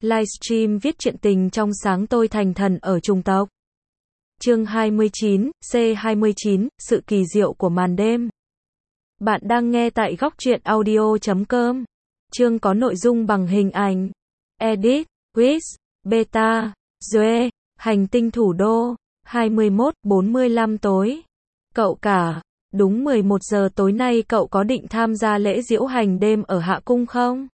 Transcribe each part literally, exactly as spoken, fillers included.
Livestream viết truyện tình trong sáng tôi thành thần ở chủng tộc. Chương hai mươi chín, C hai mươi chín, sự kỳ diệu của màn đêm. Bạn đang nghe tại góc truyện audio chấm com. Chương có nội dung bằng hình ảnh. Edit, Quiz, Beta, Zoe, hành tinh thủ đô, hai mươi mốt bốn mươi lăm tối. Cậu cả, đúng mười một giờ tối nay cậu có định tham gia lễ diễu hành đêm ở Hạ Cung không?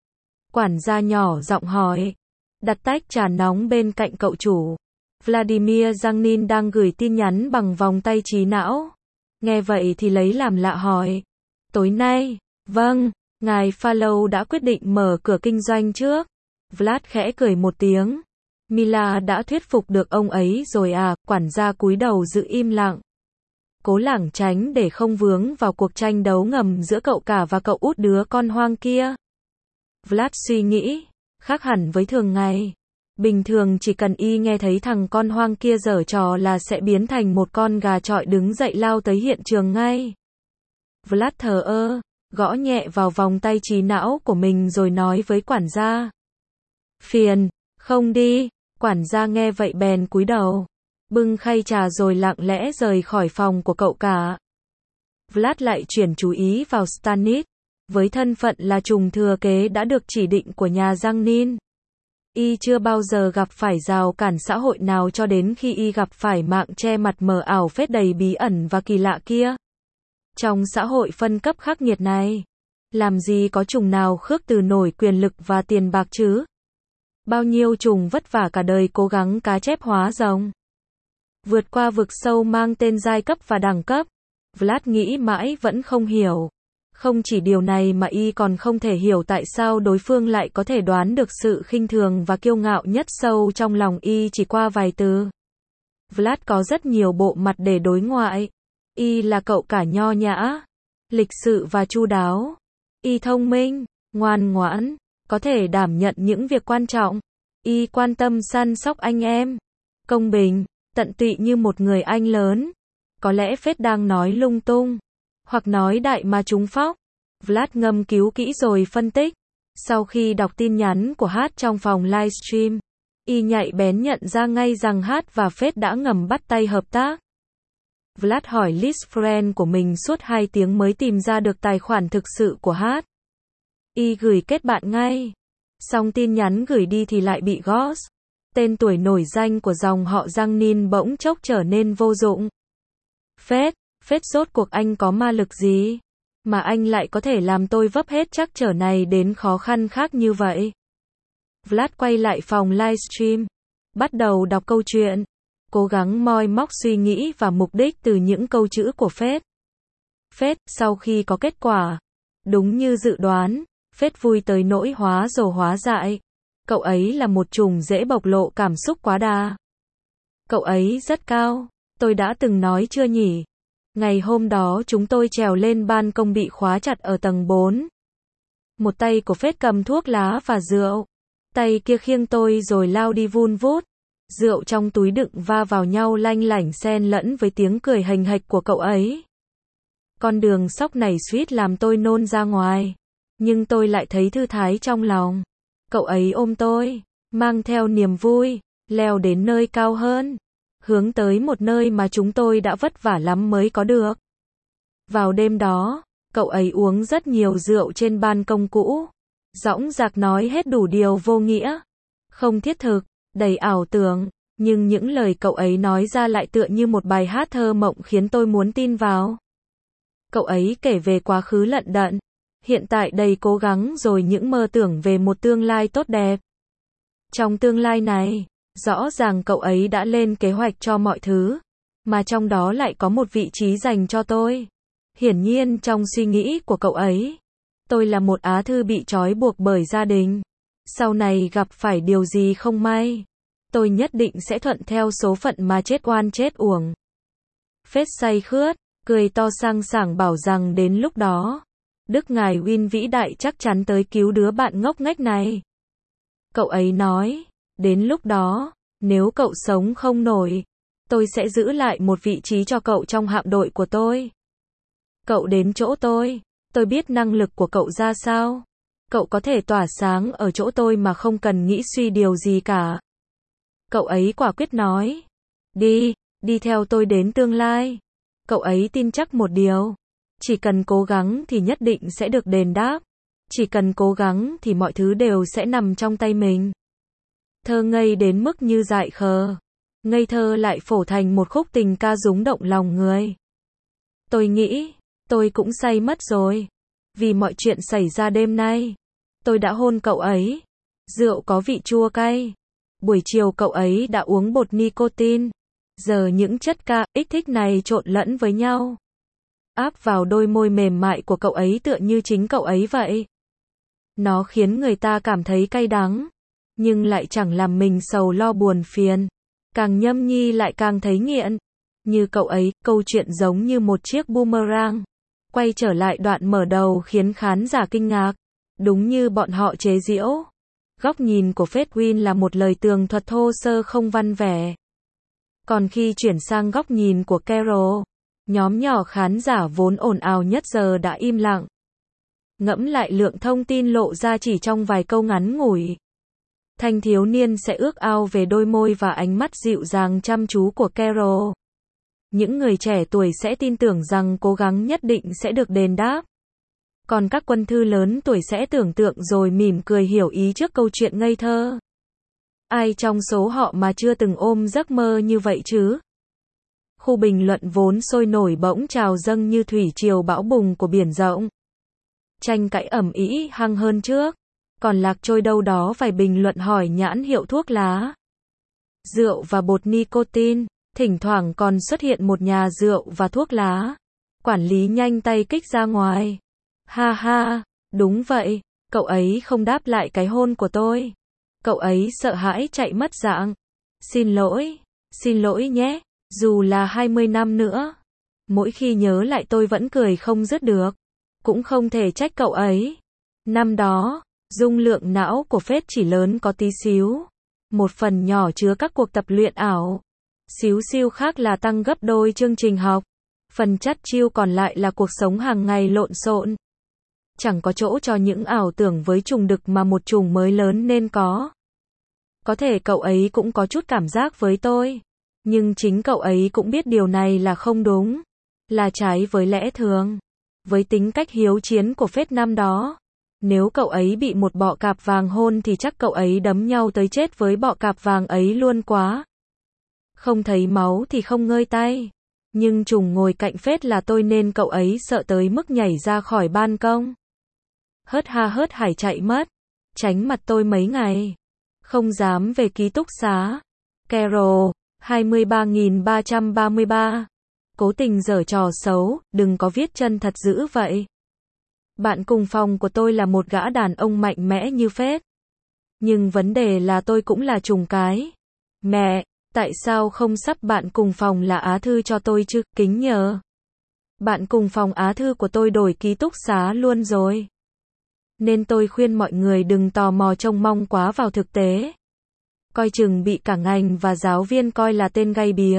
Quản gia nhỏ giọng hỏi. Đặt tách trà nóng bên cạnh cậu chủ. Vladimir Giangnin đang gửi tin nhắn bằng vòng tay trí não. Nghe vậy thì lấy làm lạ hỏi. Tối nay, vâng, ngài Follow đã quyết định mở cửa kinh doanh trước. Vlad khẽ cười một tiếng. Mila đã thuyết phục được ông ấy rồi à, quản gia cúi đầu giữ im lặng. Cố lảng tránh để không vướng vào cuộc tranh đấu ngầm giữa cậu cả và cậu út đứa con hoang kia. Vlad suy nghĩ, khác hẳn với thường ngày. Bình thường chỉ cần y nghe thấy thằng con hoang kia giở trò là sẽ biến thành một con gà chọi đứng dậy lao tới hiện trường ngay. Vlad thờ ơ, gõ nhẹ vào vòng tay trí não của mình rồi nói với quản gia. Phiền, không đi. Quản gia nghe vậy bèn cúi đầu, bưng khay trà rồi lặng lẽ rời khỏi phòng của cậu cả. Vlad lại chuyển chú ý vào Stannis. Với thân phận là trùng thừa kế đã được chỉ định của nhà Giangnin, y chưa bao giờ gặp phải rào cản xã hội nào cho đến khi y gặp phải mạng che mặt mờ ảo phết đầy bí ẩn và kỳ lạ kia. Trong xã hội phân cấp khắc nghiệt này, làm gì có trùng nào khước từ nổi quyền lực và tiền bạc chứ? Bao nhiêu trùng vất vả cả đời cố gắng cá chép hóa rồng, vượt qua vực sâu mang tên giai cấp và đẳng cấp. Vlad nghĩ mãi vẫn không hiểu. Không chỉ điều này mà y còn không thể hiểu tại sao đối phương lại có thể đoán được sự khinh thường và kiêu ngạo nhất sâu trong lòng y chỉ qua vài từ. Vlad có rất nhiều bộ mặt để đối ngoại. Y là cậu cả nho nhã, lịch sự và chu đáo. Y thông minh, ngoan ngoãn, có thể đảm nhận những việc quan trọng. Y quan tâm săn sóc anh em, công bình, tận tụy như một người anh lớn. Có lẽ Phết đang nói lung tung, hoặc nói đại mà trúng phóc. Vlad ngâm cứu kỹ rồi phân tích. Sau khi đọc tin nhắn của Hát trong phòng livestream, y nhạy bén nhận ra ngay rằng Hát và Phết đã ngầm bắt tay hợp tác. Vlad hỏi list friend của mình suốt hai tiếng mới tìm ra được tài khoản thực sự của Hát. Y gửi kết bạn ngay. Xong tin nhắn gửi đi thì lại bị ghost. Tên tuổi nổi danh của dòng họ Giangnin bỗng chốc trở nên vô dụng. Phết, Phết rốt cuộc anh có ma lực gì? Mà anh lại có thể làm tôi vấp hết trắc trở này đến khó khăn khác như vậy. Vlad quay lại phòng livestream, bắt đầu đọc câu chuyện, cố gắng moi móc suy nghĩ và mục đích từ những câu chữ của Phết. Phết, sau khi có kết quả, đúng như dự đoán, Phết vui tới nỗi hóa rồ hóa dại. Cậu ấy là một trùng dễ bộc lộ cảm xúc quá đà. Cậu ấy rất cao, tôi đã từng nói chưa nhỉ? Ngày hôm đó chúng tôi trèo lên ban công bị khóa chặt ở tầng bốn. Một tay của Phết cầm thuốc lá và rượu. Tay kia khiêng tôi rồi lao đi vun vút. Rượu trong túi đựng va vào nhau lanh lảnh xen lẫn với tiếng cười hềnh hạch của cậu ấy. Con đường sóc này suýt làm tôi nôn ra ngoài. Nhưng tôi lại thấy thư thái trong lòng. Cậu ấy ôm tôi, mang theo niềm vui, leo đến nơi cao hơn. Hướng tới một nơi mà chúng tôi đã vất vả lắm mới có được. Vào đêm đó, cậu ấy uống rất nhiều rượu trên ban công cũ. Dõng dạc nói hết đủ điều vô nghĩa, không thiết thực, đầy ảo tưởng. Nhưng những lời cậu ấy nói ra lại tựa như một bài hát thơ mộng khiến tôi muốn tin vào. Cậu ấy kể về quá khứ lận đận, hiện tại đầy cố gắng rồi những mơ tưởng về một tương lai tốt đẹp. Trong tương lai này, rõ ràng cậu ấy đã lên kế hoạch cho mọi thứ, mà trong đó lại có một vị trí dành cho tôi. Hiển nhiên trong suy nghĩ của cậu ấy, tôi là một á thư bị trói buộc bởi gia đình. Sau này gặp phải điều gì không may, tôi nhất định sẽ thuận theo số phận mà chết oan chết uổng. Phết say khướt, cười to sang sảng bảo rằng đến lúc đó, Đức Ngài Win vĩ đại chắc chắn tới cứu đứa bạn ngốc nghếch này. Cậu ấy nói, đến lúc đó, nếu cậu sống không nổi, tôi sẽ giữ lại một vị trí cho cậu trong hạm đội của tôi. Cậu đến chỗ tôi, tôi biết năng lực của cậu ra sao. Cậu có thể tỏa sáng ở chỗ tôi mà không cần nghĩ suy điều gì cả. Cậu ấy quả quyết nói. Đi, đi theo tôi đến tương lai. Cậu ấy tin chắc một điều. Chỉ cần cố gắng thì nhất định sẽ được đền đáp. Chỉ cần cố gắng thì mọi thứ đều sẽ nằm trong tay mình. Thơ ngây đến mức như dại khờ. Ngây thơ lại phổ thành một khúc tình ca rúng động lòng người. Tôi nghĩ, tôi cũng say mất rồi. Vì mọi chuyện xảy ra đêm nay. Tôi đã hôn cậu ấy. Rượu có vị chua cay. Buổi chiều cậu ấy đã uống bột nicotine. Giờ những chất ca, kích thích này trộn lẫn với nhau. Áp vào đôi môi mềm mại của cậu ấy tựa như chính cậu ấy vậy. Nó khiến người ta cảm thấy cay đắng. Nhưng lại chẳng làm mình sầu lo buồn phiền. Càng nhâm nhi lại càng thấy nghiện. Như cậu ấy, câu chuyện giống như một chiếc boomerang. Quay trở lại đoạn mở đầu khiến khán giả kinh ngạc. Đúng như bọn họ chế giễu. Góc nhìn của Fedwin là một lời tường thuật thô sơ không văn vẻ. Còn khi chuyển sang góc nhìn của Carol, nhóm nhỏ khán giả vốn ồn ào nhất giờ đã im lặng. Ngẫm lại lượng thông tin lộ ra chỉ trong vài câu ngắn ngủi. Thanh thiếu niên sẽ ước ao về đôi môi và ánh mắt dịu dàng chăm chú của Carol. Những người trẻ tuổi sẽ tin tưởng rằng cố gắng nhất định sẽ được đền đáp. Còn các quân thư lớn tuổi sẽ tưởng tượng rồi mỉm cười hiểu ý trước câu chuyện ngây thơ. Ai trong số họ mà chưa từng ôm giấc mơ như vậy chứ? Khu bình luận vốn sôi nổi bỗng trào dâng như thủy triều bão bùng của biển rộng. Tranh cãi ầm ĩ hăng hơn trước. Còn lạc trôi đâu đó vài bình luận hỏi nhãn hiệu thuốc lá, rượu và bột nicotine. Thỉnh thoảng còn xuất hiện một nhà rượu và thuốc lá. Quản lý nhanh tay kích ra ngoài. Ha ha, đúng vậy, cậu ấy không đáp lại cái hôn của tôi. Cậu ấy sợ hãi chạy mất dạng. Xin lỗi, xin lỗi nhé, dù là hai mươi năm nữa. Mỗi khi nhớ lại tôi vẫn cười không dứt được. Cũng không thể trách cậu ấy. Năm đó, dung lượng não của Fed chỉ lớn có tí xíu. Một phần nhỏ chứa các cuộc tập luyện ảo. Xíu xiu khác là tăng gấp đôi chương trình học. Phần chắt chiu còn lại là cuộc sống hàng ngày lộn xộn. Chẳng có chỗ cho những ảo tưởng với trùng đực mà một trùng mới lớn nên có. Có thể cậu ấy cũng có chút cảm giác với tôi. Nhưng chính cậu ấy cũng biết điều này là không đúng. Là trái với lẽ thường. Với tính cách hiếu chiến của Fed năm đó. Nếu cậu ấy bị một bọ cạp vàng hôn thì chắc cậu ấy đấm nhau tới chết với bọ cạp vàng ấy luôn quá. Không thấy máu thì không ngơi tay. Nhưng trùng ngồi cạnh Fed là tôi nên cậu ấy sợ tới mức nhảy ra khỏi ban công. Hớt ha hớt hải chạy mất. Tránh mặt tôi mấy ngày. Không dám về ký túc xá. Carol, hai mươi ba nghìn ba trăm ba mươi ba. Cố tình giở trò xấu, đừng có viết chân thật dữ vậy. Bạn cùng phòng của tôi là một gã đàn ông mạnh mẽ như Fed. Nhưng vấn đề là tôi cũng là trùng cái. Mẹ, tại sao không sắp bạn cùng phòng là Á Thư cho tôi chứ, kính nhờ. Bạn cùng phòng Á Thư của tôi đổi ký túc xá luôn rồi. Nên tôi khuyên mọi người đừng tò mò trông mong quá vào thực tế. Coi chừng bị cả ngành và giáo viên coi là tên gay bía.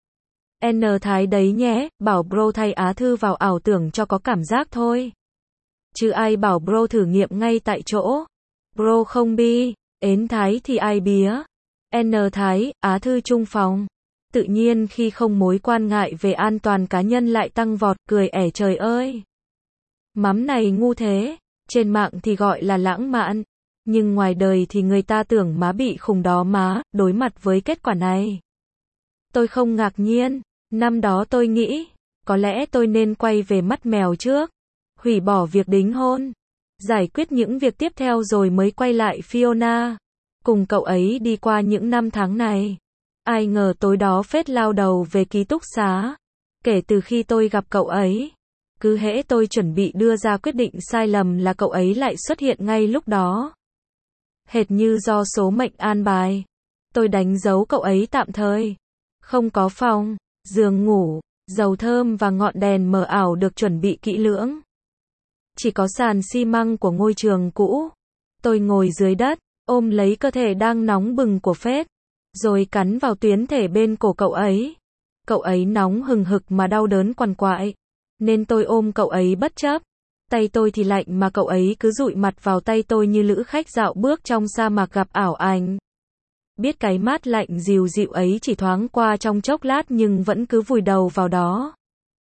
N Thái đấy nhé, bảo bro thay Á Thư vào ảo tưởng cho có cảm giác thôi. Chứ ai bảo bro thử nghiệm ngay tại chỗ. Bro không bi, ến Thái thì ai bía. N Thái, Á Thư chung phòng. Tự nhiên khi không mối quan ngại về an toàn cá nhân lại tăng vọt, cười ẻ trời ơi. Mắm này ngu thế, trên mạng thì gọi là lãng mạn. Nhưng ngoài đời thì người ta tưởng má bị khùng đó má, đối mặt với kết quả này. Tôi không ngạc nhiên, năm đó tôi nghĩ, có lẽ tôi nên quay về mắt mèo trước. Hủy bỏ việc đính hôn. Giải quyết những việc tiếp theo rồi mới quay lại Fiona. Cùng cậu ấy đi qua những năm tháng này. Ai ngờ tối đó Fed lao đầu về ký túc xá. Kể từ khi tôi gặp cậu ấy. Cứ hễ tôi chuẩn bị đưa ra quyết định sai lầm là cậu ấy lại xuất hiện ngay lúc đó. Hệt như do số mệnh an bài. Tôi đánh dấu cậu ấy tạm thời. Không có phòng, giường ngủ, dầu thơm và ngọn đèn mờ ảo được chuẩn bị kỹ lưỡng. Chỉ có sàn xi măng của ngôi trường cũ. Tôi ngồi dưới đất, ôm lấy cơ thể đang nóng bừng của Fed, rồi cắn vào tuyến thể bên cổ cậu ấy. Cậu ấy nóng hừng hực mà đau đớn quằn quại, nên tôi ôm cậu ấy bất chấp. Tay tôi thì lạnh mà cậu ấy cứ dụi mặt vào tay tôi như lữ khách dạo bước trong sa mạc gặp ảo ảnh. Biết cái mát lạnh dịu dịu ấy chỉ thoáng qua trong chốc lát nhưng vẫn cứ vùi đầu vào đó.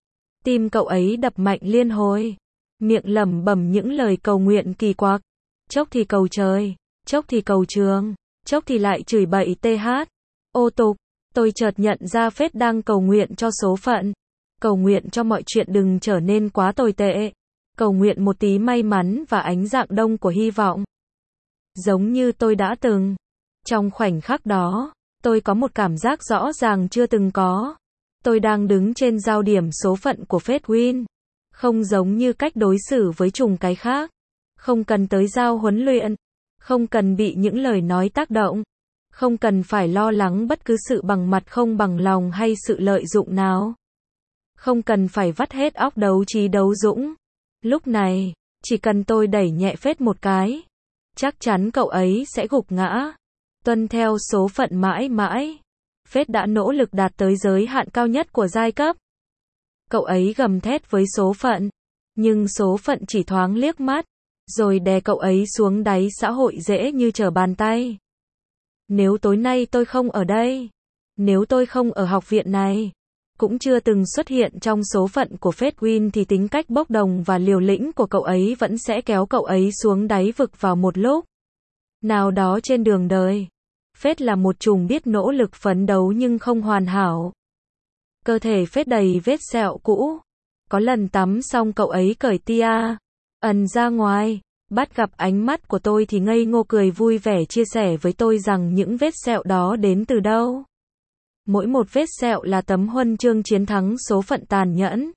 Tim cậu ấy đập mạnh liên hồi, miệng lẩm bẩm những lời cầu nguyện kỳ quặc. Chốc thì cầu trời, chốc thì cầu trường, chốc thì lại chửi bậy tê hát. Ô tục, tôi chợt nhận ra Phết đang cầu nguyện cho số phận. Cầu nguyện cho mọi chuyện đừng trở nên quá tồi tệ. Cầu nguyện một tí may mắn và ánh rạng đông của hy vọng. Giống như tôi đã từng. Trong khoảnh khắc đó, tôi có một cảm giác rõ ràng chưa từng có. Tôi đang đứng trên giao điểm số phận của Phết Win. Không giống như cách đối xử với trùng cái khác. Không cần tới giao huấn luyện. Không cần bị những lời nói tác động. Không cần phải lo lắng bất cứ sự bằng mặt không bằng lòng hay sự lợi dụng nào. Không cần phải vắt hết óc đấu trí đấu dũng. Lúc này, chỉ cần tôi đẩy nhẹ Phết một cái, chắc chắn cậu ấy sẽ gục ngã. Tuân theo số phận mãi mãi. Phết đã nỗ lực đạt tới giới hạn cao nhất của giai cấp. Cậu ấy gầm thét với số phận. Nhưng số phận chỉ thoáng liếc mắt, rồi đè cậu ấy xuống đáy xã hội dễ như trở bàn tay. Nếu tối nay tôi không ở đây, nếu tôi không ở học viện này, cũng chưa từng xuất hiện trong số phận của Phết Win thì tính cách bốc đồng và liều lĩnh của cậu ấy vẫn sẽ kéo cậu ấy xuống đáy vực vào một lúc nào đó trên đường đời. Phết là một trùng biết nỗ lực phấn đấu nhưng không hoàn hảo. Cơ thể Phết đầy vết sẹo cũ. Có lần tắm xong cậu ấy cởi tia ẩn ra ngoài, bắt gặp ánh mắt của tôi thì ngây ngô cười vui vẻ chia sẻ với tôi rằng những vết sẹo đó đến từ đâu. Mỗi một vết sẹo là tấm huân chương chiến thắng số phận tàn nhẫn.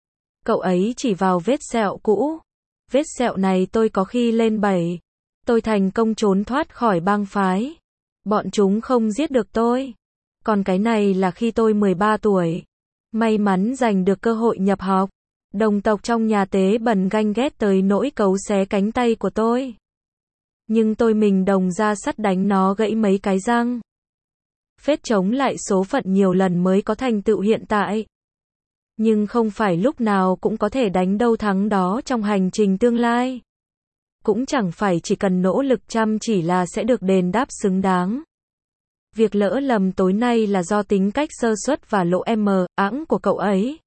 Cậu ấy chỉ vào vết sẹo cũ. Vết sẹo này tôi có khi lên bảy. Tôi thành công trốn thoát khỏi bang phái. Bọn chúng không giết được tôi. Còn cái này là khi tôi mười ba tuổi. May mắn giành được cơ hội nhập học. Đồng tộc trong nhà tế bần ganh ghét tới nỗi cấu xé cánh tay của tôi. Nhưng tôi mình đồng ra sắt đánh nó gãy mấy cái răng. Phết chống lại số phận nhiều lần mới có thành tựu hiện tại. Nhưng không phải lúc nào cũng có thể đánh đâu thắng đó trong hành trình tương lai. Cũng chẳng phải chỉ cần nỗ lực chăm chỉ là sẽ được đền đáp xứng đáng. Việc lỡ lầm tối nay là do tính cách sơ suất và lỗ em ẵng của cậu ấy.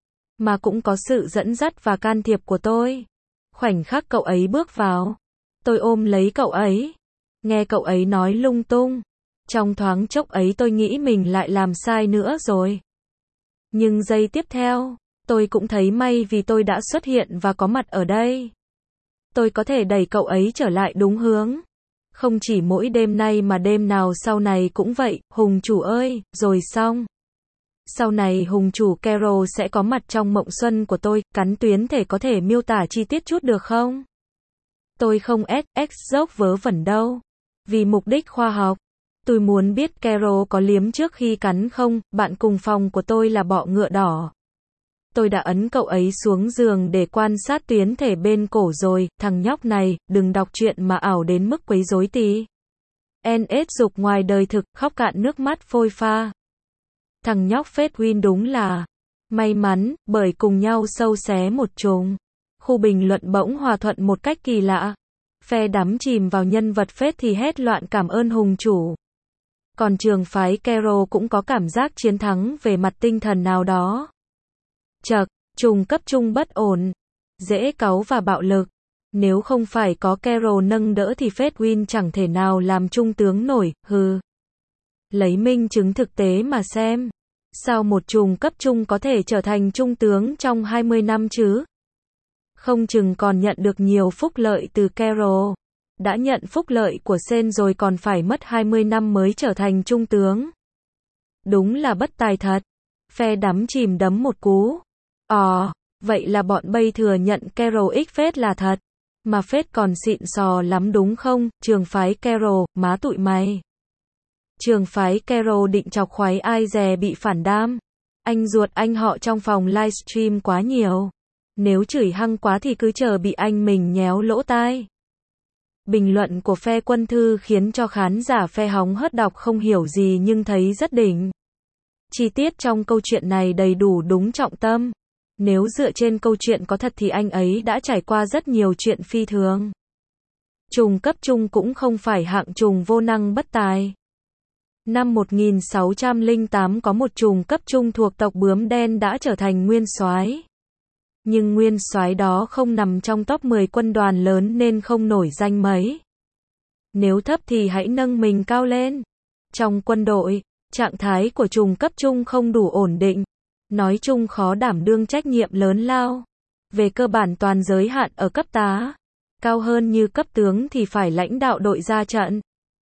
Mà cũng có sự dẫn dắt và can thiệp của tôi. Khoảnh khắc cậu ấy bước vào, tôi ôm lấy cậu ấy. Nghe cậu ấy nói lung tung. Trong thoáng chốc ấy tôi nghĩ mình lại làm sai nữa rồi. Nhưng giây tiếp theo, tôi cũng thấy may vì tôi đã xuất hiện và có mặt ở đây. Tôi có thể đẩy cậu ấy trở lại đúng hướng. Không chỉ mỗi đêm nay mà đêm nào sau này cũng vậy, Hùng chủ ơi, rồi xong. Sau này Hùng chủ Carol sẽ có mặt trong mộng xuân của tôi, cắn tuyến thể có thể miêu tả chi tiết chút được không? Tôi không ét ích dốc vớ vẩn đâu. Vì mục đích khoa học. Tôi muốn biết Carol có liếm trước khi cắn không, bạn cùng phòng của tôi là bọ ngựa đỏ. Tôi đã ấn cậu ấy xuống giường để quan sát tuyến thể bên cổ rồi, thằng nhóc này, đừng đọc truyện mà ảo đến mức quấy rối tí. en ét dục ngoài đời thực, khóc cạn nước mắt phôi pha. Thằng nhóc Phết Win đúng là may mắn, bởi cùng nhau sâu xé một trùng. Khu bình luận bỗng hòa thuận một cách kỳ lạ. Phe đắm chìm vào nhân vật Phết thì hét loạn cảm ơn Hùng chủ. Còn trường phái Carol cũng có cảm giác chiến thắng về mặt tinh thần nào đó. Chậc, trùng cấp trung bất ổn, dễ cáu và bạo lực. Nếu không phải có Carol nâng đỡ thì Phết Win chẳng thể nào làm trung tướng nổi, hừ. Lấy minh chứng thực tế mà xem. Sao một trùng cấp trung có thể trở thành trung tướng trong hai mươi năm chứ? Không chừng còn nhận được nhiều phúc lợi từ Carol. Đã nhận phúc lợi của Sen rồi còn phải mất hai mươi năm mới trở thành trung tướng. Đúng là bất tài thật. Phe đắm chìm đấm một cú. Ồ, vậy là bọn bây thừa nhận Carol x Phết là thật. Mà Phết còn xịn sò lắm đúng không, trường phái Carol, má tụi mày. Trường phái Carol định chọc khoái ai dè bị phản đam. Anh ruột anh họ trong phòng livestream quá nhiều. Nếu chửi hăng quá thì cứ chờ bị anh mình nhéo lỗ tai. Bình luận của phe quân thư khiến cho khán giả phe hóng hớt đọc không hiểu gì nhưng thấy rất đỉnh. Chi tiết trong câu chuyện này đầy đủ đúng trọng tâm. Nếu dựa trên câu chuyện có thật thì anh ấy đã trải qua rất nhiều chuyện phi thường. Trùng cấp trung cũng không phải hạng trùng vô năng bất tài. Năm một nghìn sáu trăm lẻ tám có một trùng cấp trung thuộc tộc bướm đen đã trở thành nguyên soái. Nhưng nguyên soái đó không nằm trong top mười quân đoàn lớn nên không nổi danh mấy. Nếu thấp thì hãy nâng mình cao lên. Trong quân đội, trạng thái của trùng cấp trung không đủ ổn định. Nói chung khó đảm đương trách nhiệm lớn lao. Về cơ bản toàn giới hạn ở cấp tá. Cao hơn như cấp tướng thì phải lãnh đạo đội ra trận.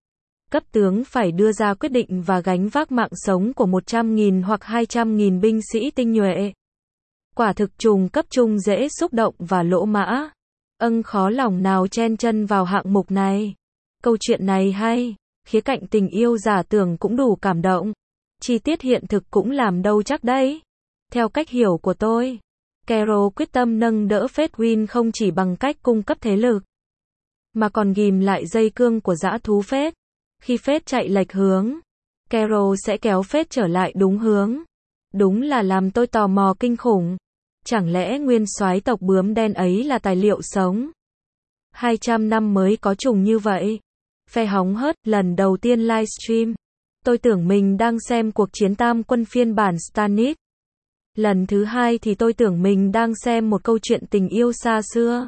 Cấp tướng phải đưa ra quyết định và gánh vác mạng sống của một trăm nghìn hoặc hai trăm nghìn binh sĩ tinh nhuệ. Quả thực trùng cấp trung dễ xúc động và lỗ mã. Âng khó lòng nào chen chân vào hạng mục này. Câu chuyện này hay, khía cạnh tình yêu giả tưởng cũng đủ cảm động. Chi tiết hiện thực cũng làm đâu chắc đấy. Theo cách hiểu của tôi, Carol quyết tâm nâng đỡ Fedwin không chỉ bằng cách cung cấp thế lực, mà còn ghìm lại dây cương của dã thú Fed. Khi Fed chạy lệch hướng, Carol sẽ kéo Fed trở lại đúng hướng. Đúng là làm tôi tò mò kinh khủng. Chẳng lẽ nguyên soái tộc bướm đen ấy là tài liệu sống? hai trăm năm mới có trùng như vậy. Phe hóng hớt, lần đầu tiên livestream. Tôi tưởng mình đang xem cuộc chiến tam quân phiên bản Stannis. Lần thứ hai thì tôi tưởng mình đang xem một câu chuyện tình yêu xa xưa.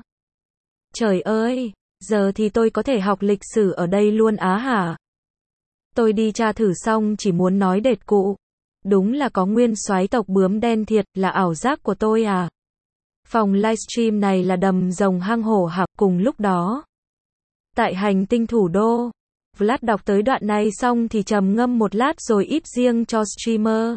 Trời ơi, giờ thì tôi có thể học lịch sử ở đây luôn á hả? Tôi đi tra thử xong chỉ muốn nói đệt cụ. Đúng là có nguyên soái tộc bướm đen thiệt, là ảo giác của tôi à? Phòng livestream này là đầm rồng hang hổ hả? Cùng lúc đó, tại hành tinh thủ đô, Vlad đọc tới đoạn này xong thì trầm ngâm một lát rồi íp riêng cho streamer.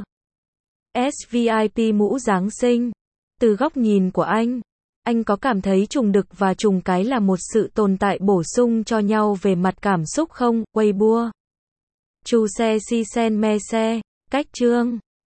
ét vê i pê mũ Giáng sinh. Từ góc nhìn của anh, anh có cảm thấy trùng đực và trùng cái là một sự tồn tại bổ sung cho nhau về mặt cảm xúc không? Weibo. Chu xe si sen me xe. Cách chương.